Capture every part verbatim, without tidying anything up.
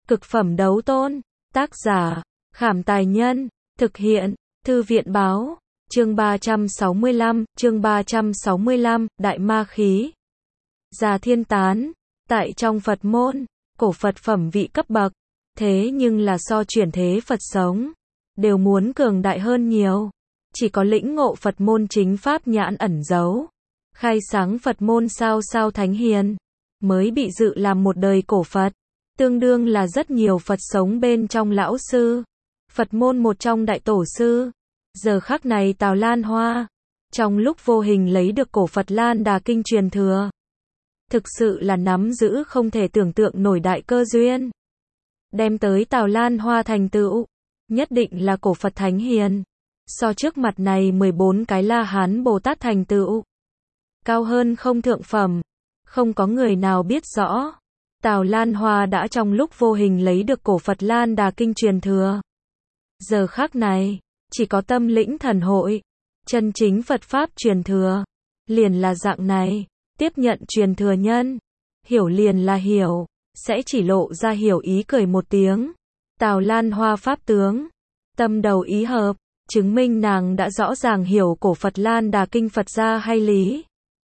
Cực phẩm đấu tôn. Tác giả, Khảm Tài Nhân. Thực hiện, Thư viện Báo. Chương ba trăm sáu mươi lăm, chương ba trăm sáu mươi lăm, Đại Ma Khí. Già Thiên Tán. Tại trong Phật môn, cổ Phật phẩm vị cấp bậc, thế nhưng là so chuyển thế Phật sống, đều muốn cường đại hơn nhiều. Chỉ có lĩnh ngộ Phật môn chính pháp nhãn ẩn giấu, khai sáng Phật môn sao sao thánh hiền, mới bị dự làm một đời cổ Phật, tương đương là rất nhiều Phật sống bên trong lão sư. Phật môn một trong đại tổ sư. Giờ khắc này Tào Lan Hoa, trong lúc vô hình lấy được cổ Phật Lan Đà Kinh truyền thừa. Thực sự là nắm giữ không thể tưởng tượng nổi đại cơ duyên. Đem tới Tào Lan Hoa thành tựu, nhất định là cổ Phật Thánh Hiền. So trước mặt này mười bốn cái La Hán Bồ Tát thành tựu, cao hơn không thượng phẩm. Không có người nào biết rõ, Tào Lan Hoa đã trong lúc vô hình lấy được cổ Phật Lan Đà Kinh truyền thừa. Giờ khắc này, chỉ có tâm lĩnh thần hội, chân chính Phật Pháp truyền thừa, liền là dạng này. Tiếp nhận truyền thừa nhân, hiểu liền là hiểu, sẽ chỉ lộ ra hiểu ý cười một tiếng. Tào Lan Hoa Pháp tướng, tâm đầu ý hợp, chứng minh nàng đã rõ ràng hiểu cổ Phật Lan Đà Kinh Phật gia hay lý.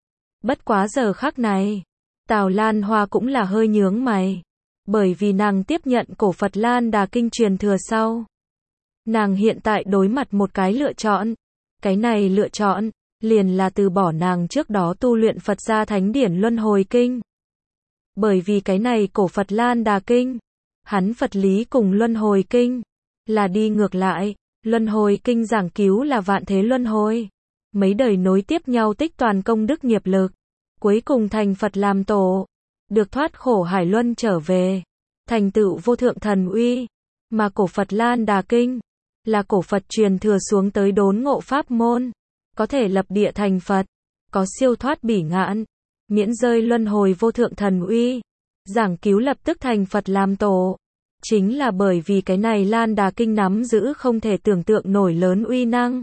Bất quá giờ khắc này, Tào Lan Hoa cũng là hơi nhướng mày, bởi vì nàng tiếp nhận cổ Phật Lan Đà Kinh truyền thừa sau. Nàng hiện tại đối mặt một cái lựa chọn, cái này lựa chọn, liền là từ bỏ nàng trước đó tu luyện Phật gia thánh điển Luân Hồi Kinh. Bởi vì cái này cổ Phật Lan Đà Kinh, hắn Phật lý cùng Luân Hồi Kinh, là đi ngược lại. Luân Hồi Kinh giảng cứu là vạn thế luân hồi, mấy đời nối tiếp nhau tích toàn công đức nghiệp lực, cuối cùng thành Phật làm tổ, được thoát khổ hải luân trở về, thành tựu vô thượng thần uy. Mà cổ Phật Lan Đà Kinh, là cổ Phật truyền thừa xuống tới đốn ngộ pháp môn, có thể lập địa thành Phật, có siêu thoát bỉ ngạn, miễn rơi luân hồi vô thượng thần uy, giảng cứu lập tức thành Phật làm tổ. Chính là bởi vì cái này Lan Đà Kinh nắm giữ không thể tưởng tượng nổi lớn uy năng,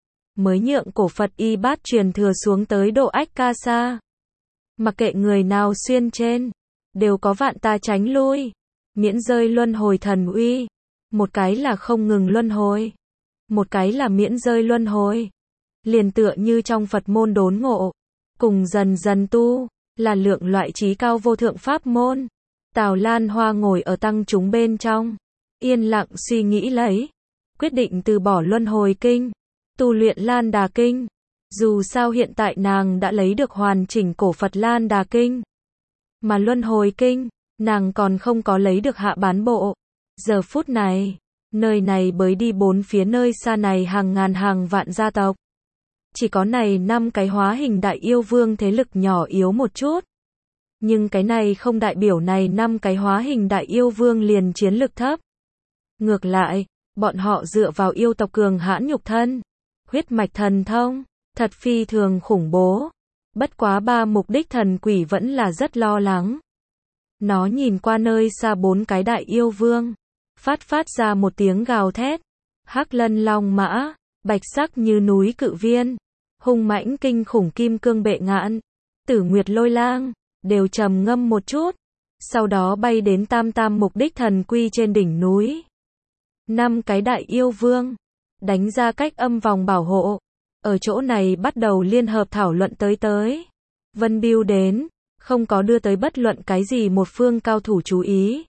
mới nhượng cổ Phật y bát truyền thừa xuống tới độ ách ca sa. Mặc kệ người nào xuyên trên, đều có vạn ta tránh lui, miễn rơi luân hồi thần uy. Một cái là không ngừng luân hồi, một cái là miễn rơi luân hồi. Liền tựa như trong Phật môn đốn ngộ, cùng dần dần tu, là lượng loại trí cao vô thượng pháp môn. Tào Lan Hoa ngồi ở tăng chúng bên trong, yên lặng suy nghĩ lấy, quyết định từ bỏ Luân Hồi Kinh, tu luyện Lan Đà Kinh. Dù sao hiện tại nàng đã lấy được hoàn chỉnh cổ Phật Lan Đà Kinh, mà Luân Hồi Kinh, nàng còn không có lấy được hạ bán bộ. Giờ phút này, nơi này bới đi bốn phía nơi xa này hàng ngàn hàng vạn gia tộc, chỉ có này năm cái hóa hình đại yêu vương thế lực nhỏ yếu một chút. Nhưng cái này không đại biểu này năm cái hóa hình đại yêu vương liền chiến lực thấp. Ngược lại, bọn họ dựa vào yêu tộc cường hãn nhục thân, huyết mạch thần thông, thật phi thường khủng bố. Bất quá ba mục đích thần quỷ vẫn là rất lo lắng. Nó nhìn qua nơi xa bốn cái đại yêu vương, phát phát ra một tiếng gào thét. Hắc Lân Long Mã, bạch sắc như núi cự viên, hung mãnh kinh khủng kim cương bệ ngạn, Tử Nguyệt Lôi Lang, đều trầm ngâm một chút, sau đó bay đến tam tam mục đích thần quy trên đỉnh núi. Năm cái đại yêu vương, đánh ra cách âm vòng bảo hộ, ở chỗ này bắt đầu liên hợp thảo luận tới tới. Vân Bưu đến, không có đưa tới bất luận cái gì một phương cao thủ chú ý.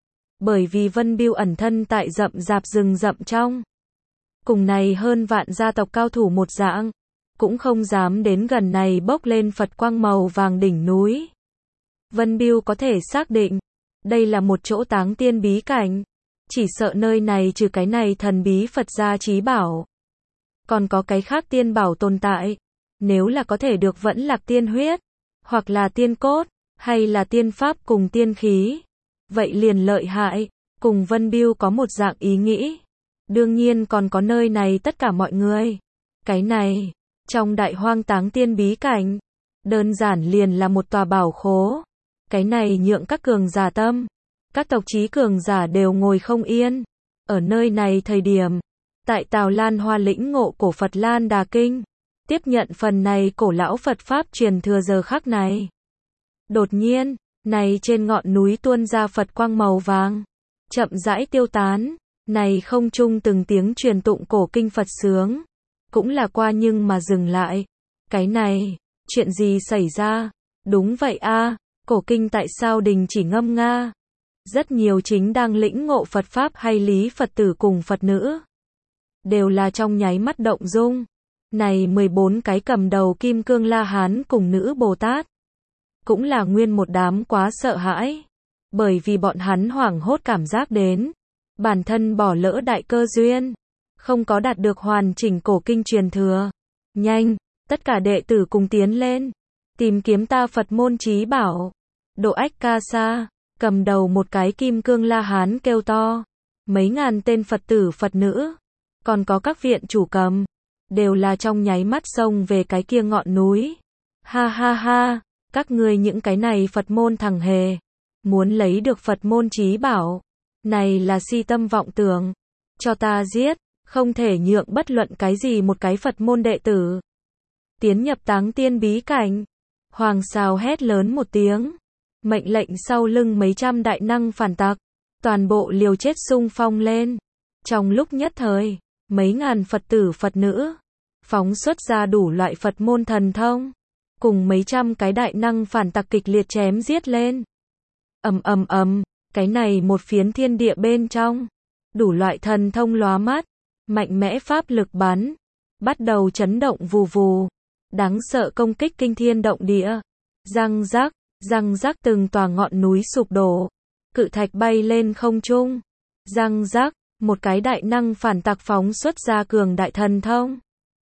Bởi vì Vân Bưu ẩn thân tại rậm rạp rừng rậm trong. Cùng này hơn vạn gia tộc cao thủ một dạng, cũng không dám đến gần này bốc lên Phật quang màu vàng đỉnh núi. Vân Bưu có thể xác định, đây là một chỗ táng tiên bí cảnh, chỉ sợ nơi này trừ cái này thần bí Phật gia trí bảo, còn có cái khác tiên bảo tồn tại. Nếu là có thể được vẫn lạc tiên huyết, hoặc là tiên cốt, hay là tiên pháp cùng tiên khí, vậy liền lợi hại. Cùng Vân Bưu có một dạng ý nghĩ. Đương nhiên còn có nơi này tất cả mọi người. Cái này, trong đại hoang táng tiên bí cảnh, đơn giản liền là một tòa bảo khố. Cái này nhượng các cường giả tâm, các tộc chí cường giả đều ngồi không yên. Ở nơi này thời điểm, tại Tào Lan Hoa lĩnh ngộ cổ Phật Lan Đà Kinh, tiếp nhận phần này cổ lão Phật Pháp truyền thừa giờ khắc này. Đột nhiên, này trên ngọn núi tuôn ra Phật quang màu vàng, chậm rãi tiêu tán. Này không trung từng tiếng truyền tụng cổ kinh Phật sướng, cũng là qua nhưng mà dừng lại. Cái này, chuyện gì xảy ra? Đúng vậy a, cổ kinh tại sao đình chỉ ngâm nga? Rất nhiều chính đang lĩnh ngộ Phật Pháp hay lý Phật tử cùng Phật nữ, đều là trong nháy mắt động dung. Này mười bốn cái cầm đầu kim cương La Hán cùng nữ Bồ Tát, cũng là nguyên một đám quá sợ hãi. Bởi vì bọn hắn hoảng hốt cảm giác đến, bản thân bỏ lỡ đại cơ duyên, không có đạt được hoàn chỉnh cổ kinh truyền thừa. Nhanh, tất cả đệ tử cùng tiến lên, tìm kiếm ta Phật môn trí bảo. Độ Ách Ca Sa, cầm đầu một cái kim cương La Hán kêu to. Mấy ngàn tên Phật tử Phật nữ, còn có các viện chủ cầm, đều là trong nháy mắt xông về cái kia ngọn núi. Ha ha ha, các ngươi những cái này Phật môn thằng hề, muốn lấy được Phật môn trí bảo, này là si tâm vọng tưởng, cho ta giết, không thể nhượng bất luận cái gì một cái Phật môn đệ tử tiến nhập táng tiên bí cảnh. Hoàng Sào hét lớn một tiếng, mệnh lệnh sau lưng mấy trăm đại năng phản tặc, toàn bộ liều chết xung phong lên. Trong lúc nhất thời, mấy ngàn Phật tử Phật nữ, phóng xuất ra đủ loại Phật môn thần thông, cùng mấy trăm cái đại năng phản tặc kịch liệt chém giết lên. Ầm ầm ầm, cái này một phiến thiên địa bên trong, đủ loại thần thông lóa mắt, mạnh mẽ pháp lực bắn, bắt đầu chấn động vù vù, đáng sợ công kích kinh thiên động địa. Răng rắc, răng rắc từng tòa ngọn núi sụp đổ, cự thạch bay lên không trung. Răng rắc, một cái đại năng phản tặc phóng xuất ra cường đại thần thông.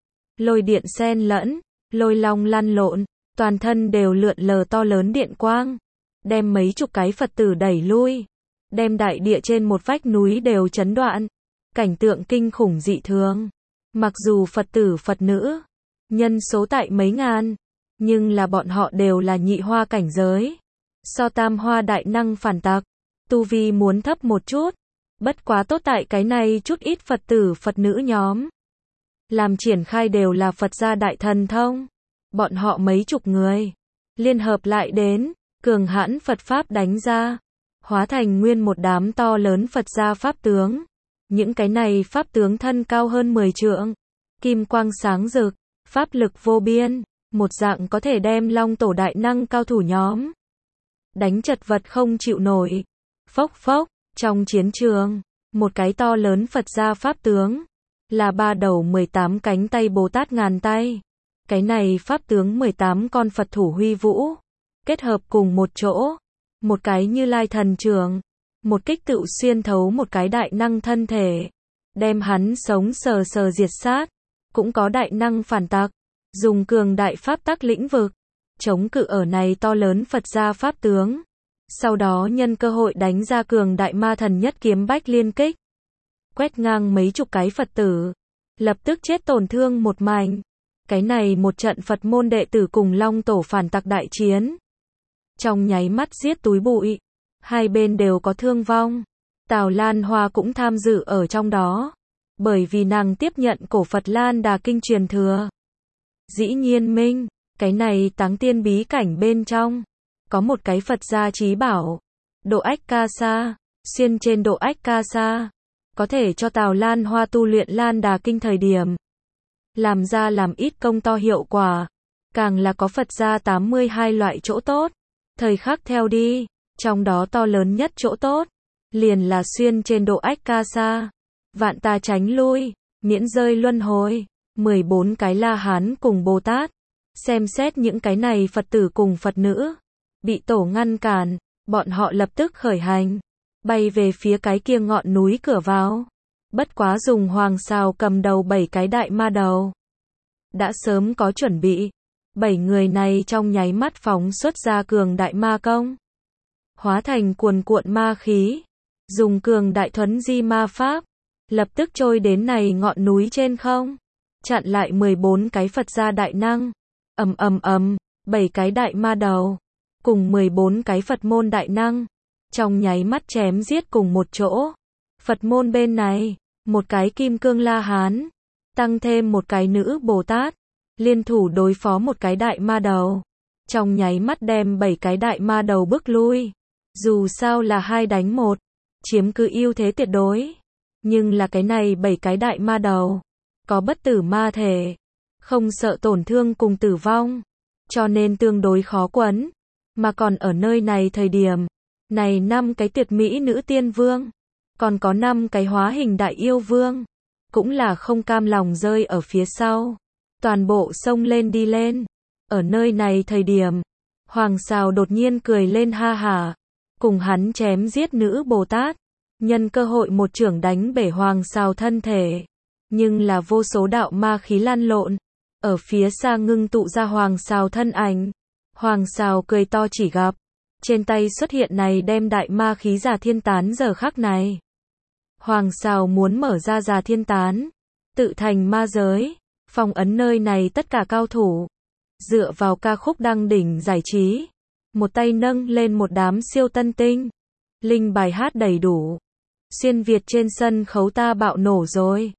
Lôi điện xen lẫn, lôi long lăn lộn, toàn thân đều lượn lờ to lớn điện quang, đem mấy chục cái Phật tử đẩy lui, đem đại địa trên một vách núi đều chấn đoạn. Cảnh tượng kinh khủng dị thường. Mặc dù Phật tử Phật nữ, nhân số tại mấy ngàn, nhưng là bọn họ đều là nhị hoa cảnh giới. So tam hoa đại năng phản tặc, tu vi muốn thấp một chút. Bất quá tốt tại cái này chút ít Phật tử Phật nữ nhóm, làm triển khai đều là Phật gia đại thần thông. Bọn họ mấy chục người, liên hợp lại đến, cường hãn Phật Pháp đánh ra, hóa thành nguyên một đám to lớn Phật gia Pháp tướng. Những cái này Pháp tướng thân cao hơn mười trượng, kim quang sáng rực, Pháp lực vô biên, một dạng có thể đem Long Tổ đại năng cao thủ nhóm đánh chật vật không chịu nổi. Phốc phốc, trong chiến trường, một cái to lớn Phật gia Pháp tướng, là ba đầu mười tám cánh tay Bồ Tát ngàn tay. Cái này Pháp tướng mười tám con Phật thủ huy vũ, kết hợp cùng một chỗ, một cái Như Lai thần trường, một kích tựu xuyên thấu một cái đại năng thân thể, đem hắn sống sờ sờ diệt sát. Cũng có đại năng phản tặc, dùng cường đại pháp tắc lĩnh vực, chống cự ở này to lớn Phật gia Pháp tướng. Sau đó nhân cơ hội đánh ra cường đại ma thần nhất kiếm bách liên kích, quét ngang mấy chục cái Phật tử, lập tức chết tổn thương một mảnh. Cái này một trận Phật môn đệ tử cùng Long Tổ phản tặc đại chiến, trong nháy mắt giết túi bụi, hai bên đều có thương vong. Tào Lan Hoa cũng tham dự ở trong đó, bởi vì nàng tiếp nhận cổ Phật Lan Đà Kinh truyền thừa. Dĩ nhiên minh, cái này táng tiên bí cảnh bên trong, có một cái Phật gia trí bảo, Độ Ách Ca Sa. Xuyên trên Độ Ách Ca Sa, có thể cho Tào Lan Hoa tu luyện Lan Đà Kinh thời điểm, làm ra làm ít công to hiệu quả, càng là có Phật gia tám mươi hai loại chỗ tốt, thời khắc theo đi, trong đó to lớn nhất chỗ tốt, liền là xuyên trên Độ Ách Ca Sa, vạn ta tránh lui, miễn rơi luân hồi. mười bốn cái La Hán cùng Bồ Tát, xem xét những cái này Phật tử cùng Phật nữ, bị tổ ngăn cản, bọn họ lập tức khởi hành, bay về phía cái kia ngọn núi cửa vào. Bất quá dùng Hoàng Sào cầm đầu bảy cái đại ma đầu, đã sớm có chuẩn bị. Bảy người này trong nháy mắt phóng xuất ra cường đại ma công, hóa thành cuồn cuộn ma khí, dùng cường đại thuấn di ma pháp, lập tức trôi đến này ngọn núi trên không, chặn lại mười bốn cái Phật gia đại năng. Ầm ầm ầm, bảy cái đại ma đầu cùng mười bốn cái Phật môn đại năng, trong nháy mắt chém giết cùng một chỗ. Phật môn bên này, một cái kim cương La Hán, tăng thêm một cái nữ Bồ Tát, liên thủ đối phó một cái đại ma đầu, trong nháy mắt đem bảy cái đại ma đầu bước lui. Dù sao là hai đánh một, chiếm cứ ưu thế tuyệt đối. Nhưng là cái này bảy cái đại ma đầu, có bất tử ma thể, không sợ tổn thương cùng tử vong, cho nên tương đối khó quấn. Mà còn ở nơi này thời điểm, này năm cái tuyệt mỹ nữ tiên vương, còn có năm cái hóa hình đại yêu vương, cũng là không cam lòng rơi ở phía sau, toàn bộ xông lên đi lên. Ở nơi này thời điểm, Hoàng Sào đột nhiên cười lên ha hả, cùng hắn chém giết nữ Bồ Tát, nhân cơ hội một chưởng đánh bể Hoàng Sào thân thể. Nhưng là vô số đạo ma khí lan lộn, ở phía xa ngưng tụ ra Hoàng Sào thân ảnh. Hoàng Sào cười to chỉ gặp, trên tay xuất hiện này đem đại ma khí Già Thiên Tán giờ khắc này. Hoàng Sào muốn mở ra Già Thiên Tán, tự thành ma giới, phong ấn nơi này tất cả cao thủ. Dựa vào ca khúc đăng đỉnh giải trí, một tay nâng lên một đám siêu tân tinh, linh bài hát đầy đủ. Xuyên Việt trên sân khấu ta bạo nổ rồi.